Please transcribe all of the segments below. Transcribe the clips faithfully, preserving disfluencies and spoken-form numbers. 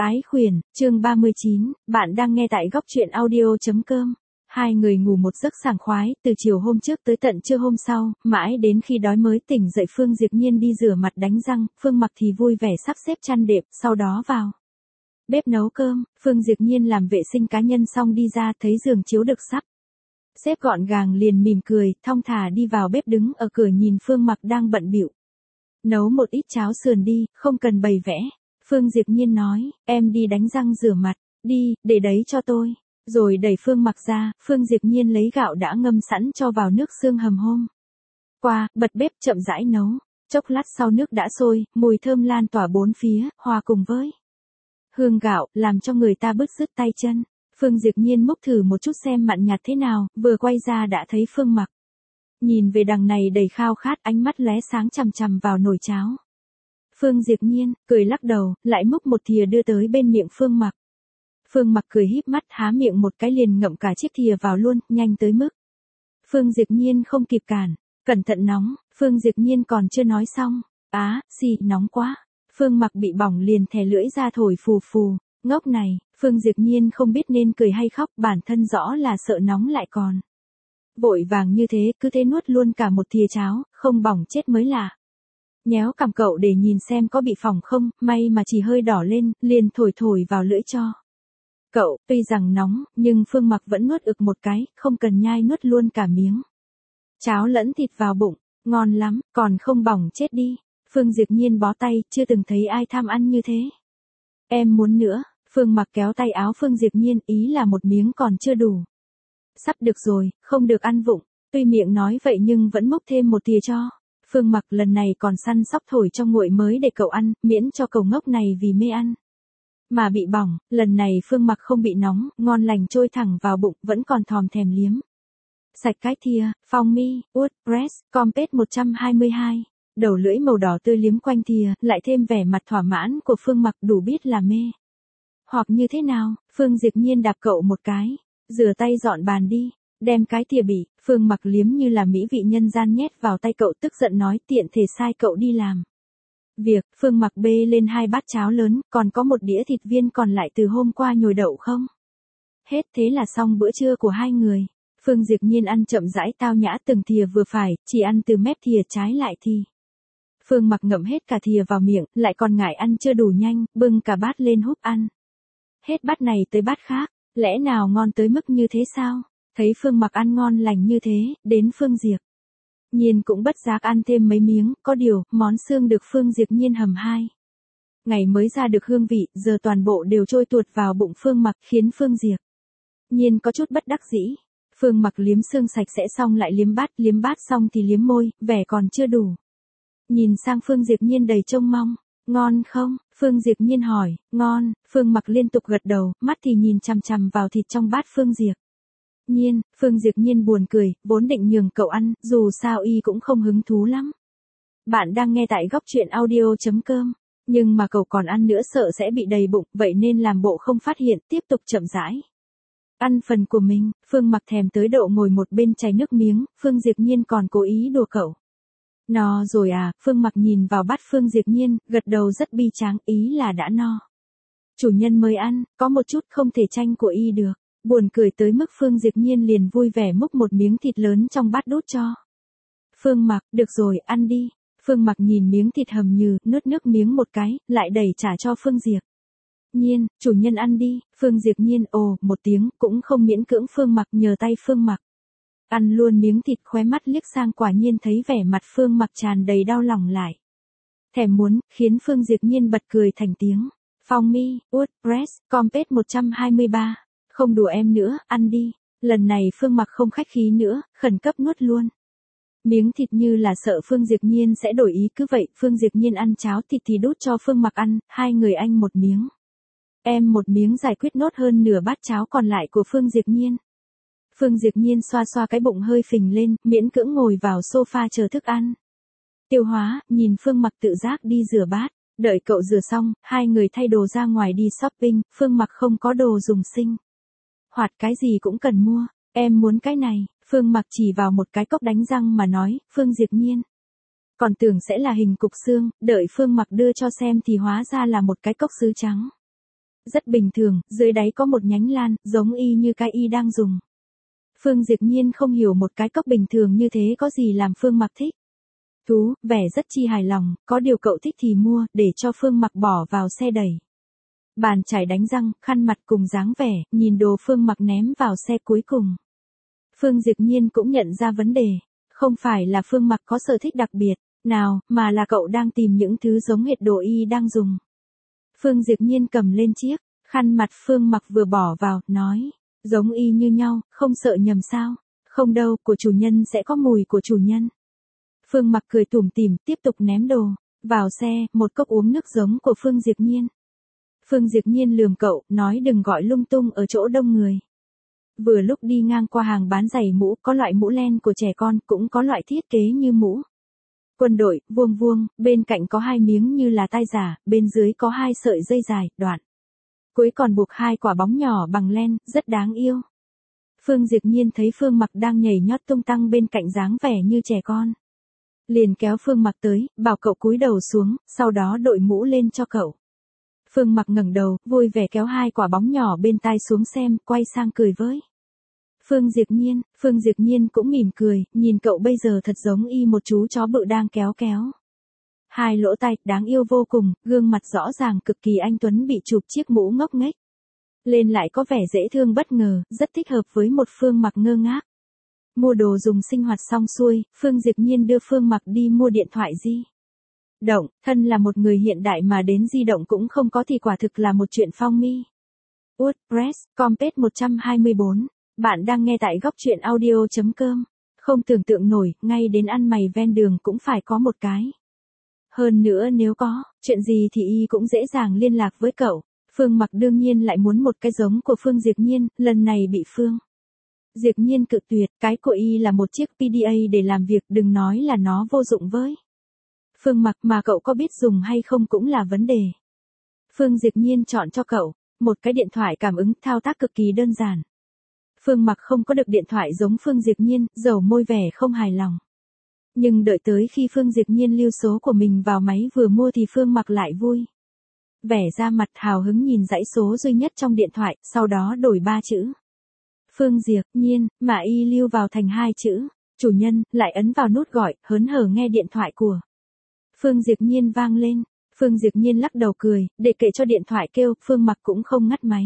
Ái khuyển, chương ba mươi chín, bạn đang nghe tại góc truyện audio.com. Hai người ngủ một giấc sảng khoái, từ chiều hôm trước tới tận trưa hôm sau, mãi đến khi đói mới tỉnh dậy. Phương Diệp Nhiên đi rửa mặt đánh răng, Phương Mặc thì vui vẻ sắp xếp chăn đệm, sau đó vào bếp nấu cơm. Phương Diệp Nhiên làm vệ sinh cá nhân xong đi ra, thấy giường chiếu được sắp xếp gọn gàng liền mỉm cười, thong thả đi vào bếp, đứng ở cửa nhìn Phương Mặc đang bận bịu nấu một ít cháo sườn đi, không cần bày vẽ. Phương Diệp Nhiên nói, em đi đánh răng rửa mặt, đi, để đấy cho tôi. Rồi đẩy Phương Mặc ra, Phương Diệp Nhiên lấy gạo đã ngâm sẵn cho vào nước xương hầm hôm qua, bật bếp chậm rãi nấu. Chốc lát sau nước đã sôi, mùi thơm lan tỏa bốn phía, hòa cùng với hương gạo, làm cho người ta bứt rứt tay chân. Phương Diệp Nhiên múc thử một chút xem mặn nhạt thế nào, vừa quay ra đã thấy Phương Mặc nhìn về đằng này đầy khao khát, ánh mắt lóe sáng chằm chằm vào nồi cháo. Phương Diệp Nhiên cười lắc đầu, lại múc một thìa đưa tới bên miệng Phương Mặc. Phương Mặc cười híp mắt, há miệng một cái liền ngậm cả chiếc thìa vào luôn, nhanh tới mức Phương Diệp Nhiên không kịp cản. Cẩn thận nóng. Phương Diệp Nhiên còn chưa nói xong, á, xì, nóng quá. Phương Mặc bị bỏng liền thè lưỡi ra thổi phù phù. Ngốc này, Phương Diệp Nhiên không biết nên cười hay khóc, bản thân rõ là sợ nóng lại còn vội vàng như thế, cứ thế nuốt luôn cả một thìa cháo, không bỏng chết mới lạ. Nhéo cằm cậu để nhìn xem có bị phỏng không, may mà chỉ hơi đỏ lên, liền thổi thổi vào lưỡi cho cậu. Tuy rằng nóng, nhưng Phương Mặc vẫn nuốt ực một cái, không cần nhai, nuốt luôn cả miếng cháo lẫn thịt vào bụng. Ngon lắm, còn không bỏng chết đi. Phương Diệp Nhiên bó tay, chưa từng thấy ai tham ăn như thế. Em muốn nữa. Phương Mặc kéo tay áo Phương Diệp Nhiên, ý là một miếng còn chưa đủ. Sắp được rồi, không được ăn vụng. Tuy miệng nói vậy nhưng vẫn múc thêm một thìa cho Phương Mặc, lần này còn săn sóc thổi cho nguội mới để cậu ăn, miễn cho cậu ngốc này vì mê ăn mà bị bỏng. Lần này Phương Mặc không bị nóng, ngon lành trôi thẳng vào bụng, vẫn còn thòm thèm liếm sạch cái thìa. Phong mi, út, press, compet một trăm hai mươi hai. Đầu lưỡi màu đỏ tươi liếm quanh thìa, lại thêm vẻ mặt thỏa mãn của Phương Mặc, đủ biết là mê hoặc như thế nào. Phương Diệp Nhiên đạp cậu một cái, rửa tay dọn bàn đi. Đem cái thìa bị Phương Mặc liếm như là mỹ vị nhân gian nhét vào tay cậu, tức giận nói, tiện thể sai cậu đi làm việc. Phương Mặc bê lên hai bát cháo lớn, còn có một đĩa thịt viên còn lại từ hôm qua nhồi đậu không hết. Thế là xong bữa trưa của hai người. Phương Diệp Nhiên ăn chậm rãi tao nhã, từng thìa vừa phải, chỉ ăn từ mép thìa trái lại thì Phương Mặc ngậm hết cả thìa vào miệng, lại còn ngại ăn chưa đủ nhanh, bưng cả bát lên húp ăn hết bát này tới bát khác. Lẽ nào ngon tới mức như thế sao? Thấy Phương Mặc ăn ngon lành như thế, đến Phương Diệp Nhiên cũng bất giác ăn thêm mấy miếng. Có điều, món xương được Phương Diệp Nhiên hầm hai ngày mới ra được hương vị, giờ toàn bộ đều trôi tuột vào bụng Phương Mặc, khiến Phương Diệp Nhiên có chút bất đắc dĩ. Phương Mặc liếm xương sạch sẽ xong lại liếm bát, liếm bát xong thì liếm môi, vẻ còn chưa đủ. Nhìn sang Phương Diệp Nhiên đầy trông mong. Ngon không? Phương Diệp Nhiên hỏi. Ngon. Phương Mặc liên tục gật đầu, mắt thì nhìn chằm chằm vào thịt trong bát Phương Diệp Nhiên. Phương Diệp Nhiên buồn cười, vốn định nhường cậu ăn, dù sao y cũng không hứng thú lắm. Bạn đang nghe tại góc truyện audio.com. Nhưng mà cậu còn ăn nữa sợ sẽ bị đầy bụng, vậy nên làm bộ không phát hiện, tiếp tục chậm rãi ăn phần của mình. Phương Mặc thèm tới độ ngồi một bên chảy nước miếng. Phương Diệp Nhiên còn cố ý đùa cậu. No rồi à? Phương Mặc nhìn vào bát Phương Diệp Nhiên, gật đầu rất bi tráng, ý là đã no. Chủ nhân mới ăn, có một chút không thể tranh của y được. Buồn cười tới mức Phương Diệp Nhiên liền vui vẻ múc một miếng thịt lớn trong bát đút cho Phương Mặc. Được rồi, ăn đi. Phương Mặc nhìn miếng thịt hầm nhừ, nuốt nước miếng một cái, lại đẩy trả cho Phương Diệp Nhiên. Chủ nhân ăn đi. Phương Diệp Nhiên ồ một tiếng, cũng không miễn cưỡng Phương Mặc, nhờ tay Phương Mặc ăn luôn miếng thịt, khóe mắt liếc sang, quả nhiên thấy vẻ mặt Phương Mặc tràn đầy đau lòng lại thèm muốn, khiến Phương Diệp Nhiên bật cười thành tiếng. Phong mi, út, press, compet một trăm hai mươi ba. Không đùa em nữa, ăn đi. Lần này Phương Mặc không khách khí nữa, khẩn cấp nuốt luôn miếng thịt, như là sợ Phương Diệp Nhiên sẽ đổi ý. Cứ vậy, Phương Diệp Nhiên ăn cháo thịt thì đút cho Phương Mặc ăn, hai người anh một miếng, em một miếng, giải quyết nốt hơn nửa bát cháo còn lại của Phương Diệp Nhiên. Phương Diệp Nhiên xoa xoa cái bụng hơi phình lên, miễn cưỡng ngồi vào sofa chờ thức ăn tiêu hóa, nhìn Phương Mặc tự giác đi rửa bát. Đợi cậu rửa xong, hai người thay đồ ra ngoài đi shopping. Phương Mặc không có đồ dùng sinh hoạt, cái gì cũng cần mua. Em muốn cái này. Phương Mặc chỉ vào một cái cốc đánh răng mà nói. Phương Diệp Nhiên còn tưởng sẽ là hình cục xương, đợi Phương Mặc đưa cho xem thì hóa ra là một cái cốc sứ trắng. Rất bình thường, dưới đáy có một nhánh lan, giống y như cái y đang dùng. Phương Diệp Nhiên không hiểu một cái cốc bình thường như thế có gì làm Phương Mặc thích. Thú, vẻ rất chi hài lòng, có điều cậu thích thì mua, để cho Phương Mặc bỏ vào xe đẩy. Bàn chải đánh răng, khăn mặt cùng dáng vẻ, nhìn đồ Phương Mặc ném vào xe cuối cùng. Phương Diệp Nhiên cũng nhận ra vấn đề. Không phải là Phương Mặc có sở thích đặc biệt, nào, mà là cậu đang tìm những thứ giống hệt đồ y đang dùng. Phương Diệp Nhiên cầm lên chiếc khăn mặt Phương Mặc vừa bỏ vào, nói. Giống y như nhau, không sợ nhầm sao? Không đâu, của chủ nhân sẽ có mùi của chủ nhân. Phương Mặc cười tủm tỉm, tiếp tục ném đồ. Vào xe, một cốc uống nước giống của Phương Diệp Nhiên. Phương Diệp Nhiên lườm cậu, nói đừng gọi lung tung ở chỗ đông người. Vừa lúc đi ngang qua hàng bán giày mũ, có loại mũ len của trẻ con, cũng có loại thiết kế như mũ quân đội, vuông vuông, bên cạnh có hai miếng như là tai giả, bên dưới có hai sợi dây dài, đoạn. Cuối còn buộc hai quả bóng nhỏ bằng len, rất đáng yêu. Phương Diệp Nhiên thấy Phương Mặc đang nhảy nhót tung tăng bên cạnh dáng vẻ như trẻ con. Liền kéo Phương Mặc tới, bảo cậu cúi đầu xuống, sau đó đội mũ lên cho cậu. Phương Mặc ngẩng đầu, vui vẻ kéo hai quả bóng nhỏ bên tai xuống xem, quay sang cười với Phương Diệp Nhiên. Phương Diệp Nhiên cũng mỉm cười, nhìn cậu bây giờ thật giống y một chú chó bự đang kéo kéo. Hai lỗ tai, đáng yêu vô cùng, gương mặt rõ ràng cực kỳ anh tuấn bị chụp chiếc mũ ngốc nghếch. Lên lại có vẻ dễ thương bất ngờ, rất thích hợp với một Phương Mặc ngơ ngác. Mua đồ dùng sinh hoạt xong xuôi, Phương Diệp Nhiên đưa Phương Mặc đi mua điện thoại di động, thân là một người hiện đại mà đến di động cũng không có thì quả thực là một chuyện phong mi. WordPress, Compact một trăm hai mươi bốn. Bạn đang nghe tại góc truyện audio chấm com. Không tưởng tượng nổi, ngay đến ăn mày ven đường cũng phải có một cái. Hơn nữa nếu có, chuyện gì thì y cũng dễ dàng liên lạc với cậu. Phương Mặc đương nhiên lại muốn một cái giống của Phương Diệp Nhiên, lần này bị Phương Diệp Nhiên cự tuyệt, cái của y là một chiếc pê đê a để làm việc, đừng nói là nó vô dụng với Phương Mặc, mà cậu có biết dùng hay không cũng là vấn đề. Phương Diệp Nhiên chọn cho cậu một cái điện thoại cảm ứng, thao tác cực kỳ đơn giản. Phương Mặc không có được điện thoại giống Phương Diệp Nhiên, dầu môi vẻ không hài lòng. Nhưng đợi tới khi Phương Diệp Nhiên lưu số của mình vào máy vừa mua thì Phương Mặc lại vui vẻ ra mặt, hào hứng nhìn dãy số duy nhất trong điện thoại, sau đó đổi ba chữ Phương Diệp Nhiên, mà y lưu vào thành hai chữ chủ nhân, lại ấn vào nút gọi, hớn hở nghe điện thoại của Phương Diệp Nhiên vang lên. Phương Diệp Nhiên lắc đầu cười, để kệ cho điện thoại kêu, Phương Mặc cũng không ngắt máy.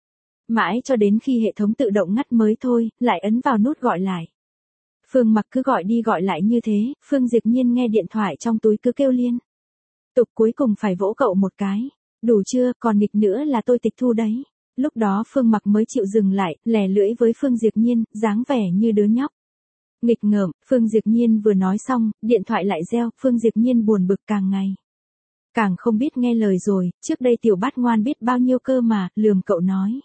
Mãi cho đến khi hệ thống tự động ngắt mới thôi, lại ấn vào nút gọi lại. Phương Mặc cứ gọi đi gọi lại như thế, Phương Diệp Nhiên nghe điện thoại trong túi cứ kêu liên tục, cuối cùng phải vỗ cậu một cái. Đủ chưa, còn nghịch nữa là tôi tịch thu đấy. Lúc đó Phương Mặc mới chịu dừng lại, lè lưỡi với Phương Diệp Nhiên, dáng vẻ như đứa nhóc nghịch ngợm. Phương Diệp Nhiên vừa nói xong, điện thoại lại reo, Phương Diệp Nhiên buồn bực càng ngày càng không biết nghe lời rồi, trước đây tiểu bát ngoan biết bao nhiêu cơ mà, lườm cậu nói.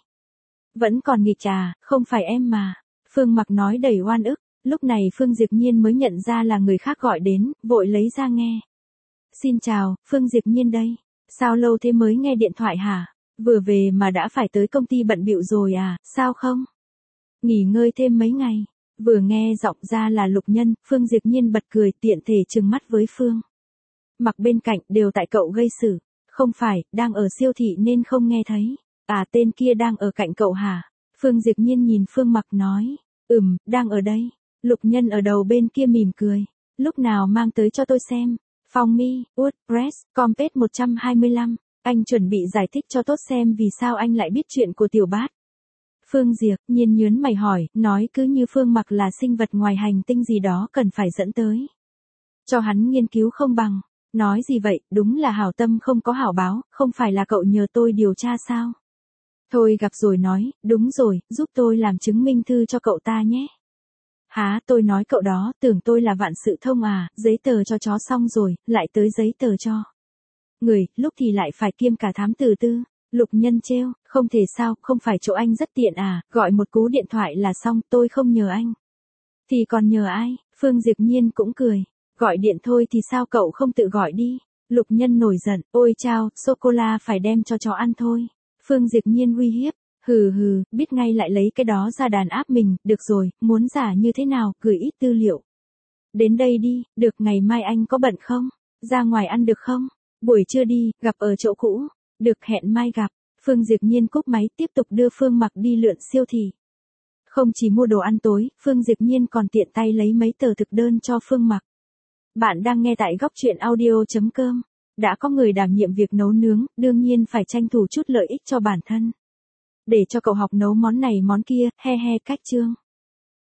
Vẫn còn nghịch à, không phải em mà. Phương Mặc nói đầy oan ức, lúc này Phương Diệp Nhiên mới nhận ra là người khác gọi đến, vội lấy ra nghe. Xin chào, Phương Diệp Nhiên đây. Sao lâu thế mới nghe điện thoại hả? Vừa về mà đã phải tới công ty bận bịu rồi à, sao không? Nghỉ ngơi thêm mấy ngày. Vừa nghe giọng ra là Lục Nhân, Phương Diệp Nhiên bật cười, tiện thể trừng mắt với Phương Mặc bên cạnh, đều tại cậu gây sự. Không phải, đang ở siêu thị nên không nghe thấy. À, tên kia đang ở cạnh cậu hả? Phương Diệp Nhiên nhìn Phương Mặc nói. Ừm, đang ở đây. Lục Nhân ở đầu bên kia mỉm cười. Lúc nào mang tới cho tôi xem. Phong mi, WordPress, Compact một trăm hai mươi lăm. Anh chuẩn bị giải thích cho tốt xem vì sao anh lại biết chuyện của tiểu bát. Phương Diệp Nhiên nhớn mày hỏi, nói cứ như Phương Mặc là sinh vật ngoài hành tinh gì đó cần phải dẫn tới cho hắn nghiên cứu không bằng. Nói gì vậy, đúng là hảo tâm không có hảo báo, không phải là cậu nhờ tôi điều tra sao? Thôi gặp rồi nói, đúng rồi, giúp tôi làm chứng minh thư cho cậu ta nhé. Há, tôi nói cậu đó, tưởng tôi là vạn sự thông à, giấy tờ cho chó xong rồi, lại tới giấy tờ cho người, lúc thì lại phải kiêm cả thám tử tư. Lục Nhân trêu, không thể sao, không phải chỗ anh rất tiện à, gọi một cú điện thoại là xong, tôi không nhờ anh. Thì còn nhờ ai? Phương Diệp Nhiên cũng cười. Gọi điện thôi thì sao cậu không tự gọi đi? Lục Nhân nổi giận, ôi chao, sô-cô-la phải đem cho chó ăn thôi. Phương Diệp Nhiên uy hiếp, hừ hừ, biết ngay lại lấy cái đó ra đàn áp mình, được rồi, muốn giả như thế nào, gửi ít tư liệu đến đây đi, được, ngày mai anh có bận không? Ra ngoài ăn được không? Buổi trưa đi, gặp ở chỗ cũ. Được, hẹn mai gặp. Phương Diệp Nhiên cúp máy tiếp tục đưa Phương Mặc đi lượn siêu thị. Không chỉ mua đồ ăn tối, Phương Diệp Nhiên còn tiện tay lấy mấy tờ thực đơn cho Phương Mặc. Bạn đang nghe tại góc truyện audio.com. Đã có người đảm nhiệm việc nấu nướng, đương nhiên phải tranh thủ chút lợi ích cho bản thân. Để cho cậu học nấu món này món kia, he he cách chương.